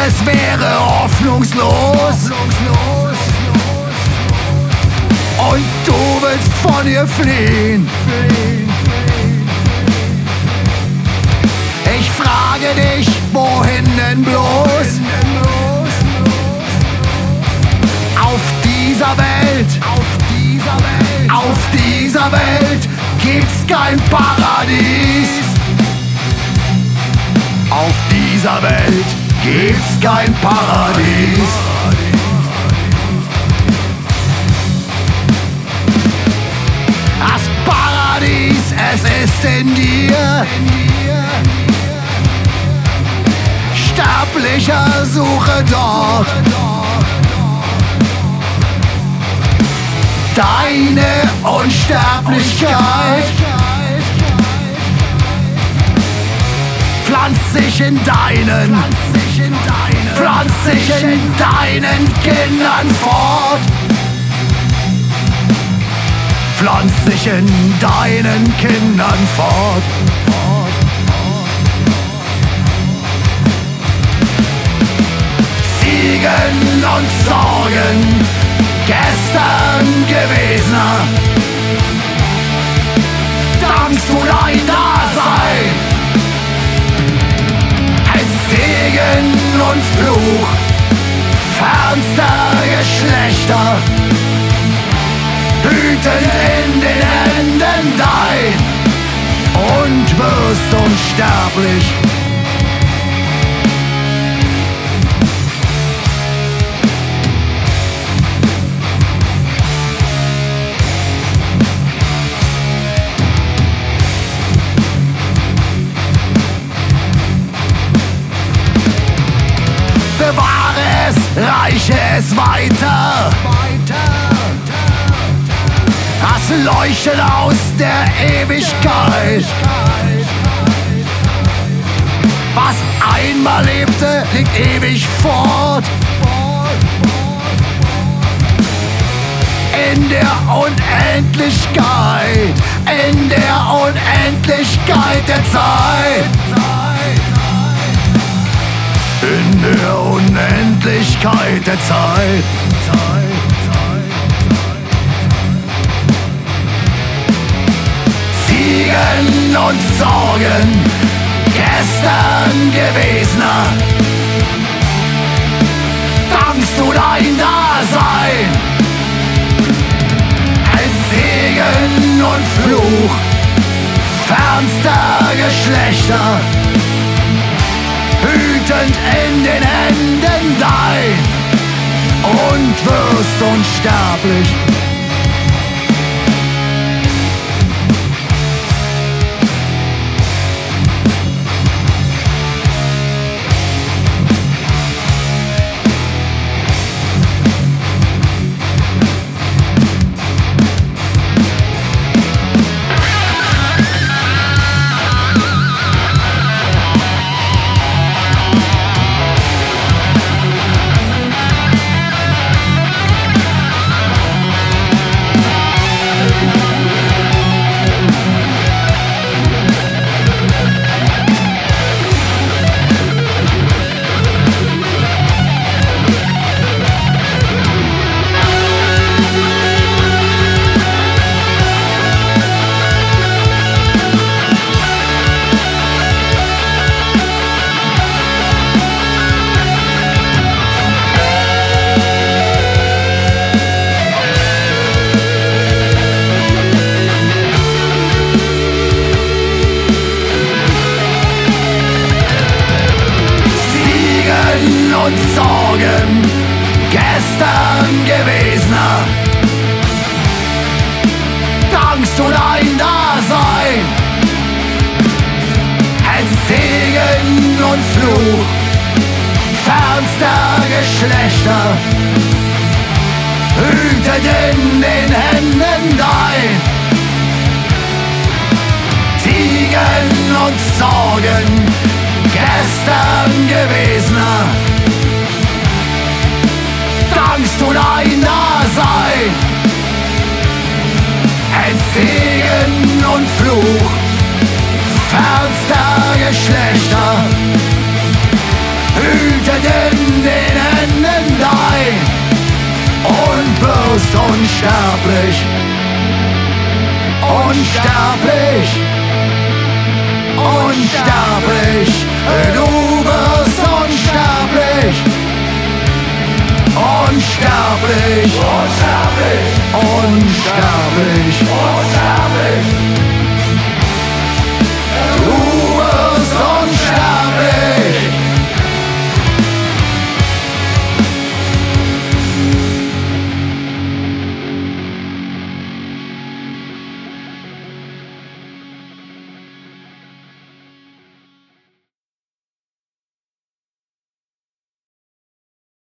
es wäre hoffnungslos. Und du willst von ihr fliehen. Ich frage dich, wohin denn bloß? Auf dieser Welt gibt's kein Paradies. Auf dieser Welt gibt's kein Paradies. Das Paradies, es ist in dir. Sterblicher, suche dort deine Unsterblichkeit. Pflanz sich in deinen Kindern fort. Pflanz sich in deinen Kindern fort. Siegen und Sorgen, gestern gewesener, dankst du dein Dasein. Als Segen und Fluch fernster Geschlechter, hütend in den Händen dein, und wirst unsterblich. Bewahre es, reiche es weiter. Das leuchtet aus der Ewigkeit. Was einmal lebte, liegt ewig fort. In der Unendlichkeit, in der Unendlichkeit der Zeit. In der Unendlichkeit der Zeit. Siegen und Sorgen, gestern gewesener, dankst du dein Dasein. Als Segen und Fluch fernster Geschlechter, hütend in den Händen dein, und wirst unsterblich. Und Sorgen, gestern gewesener, dankst du dein Dasein. Als Segen und Fluch fernster Geschlechter, hütet in den Händen dein. Siegen und Sorgen, gestern gewesener, dankst du dein Dasein. Als Segen und Fluch fernster Geschlechter, hütet in bist unsterblich. Unsterblich.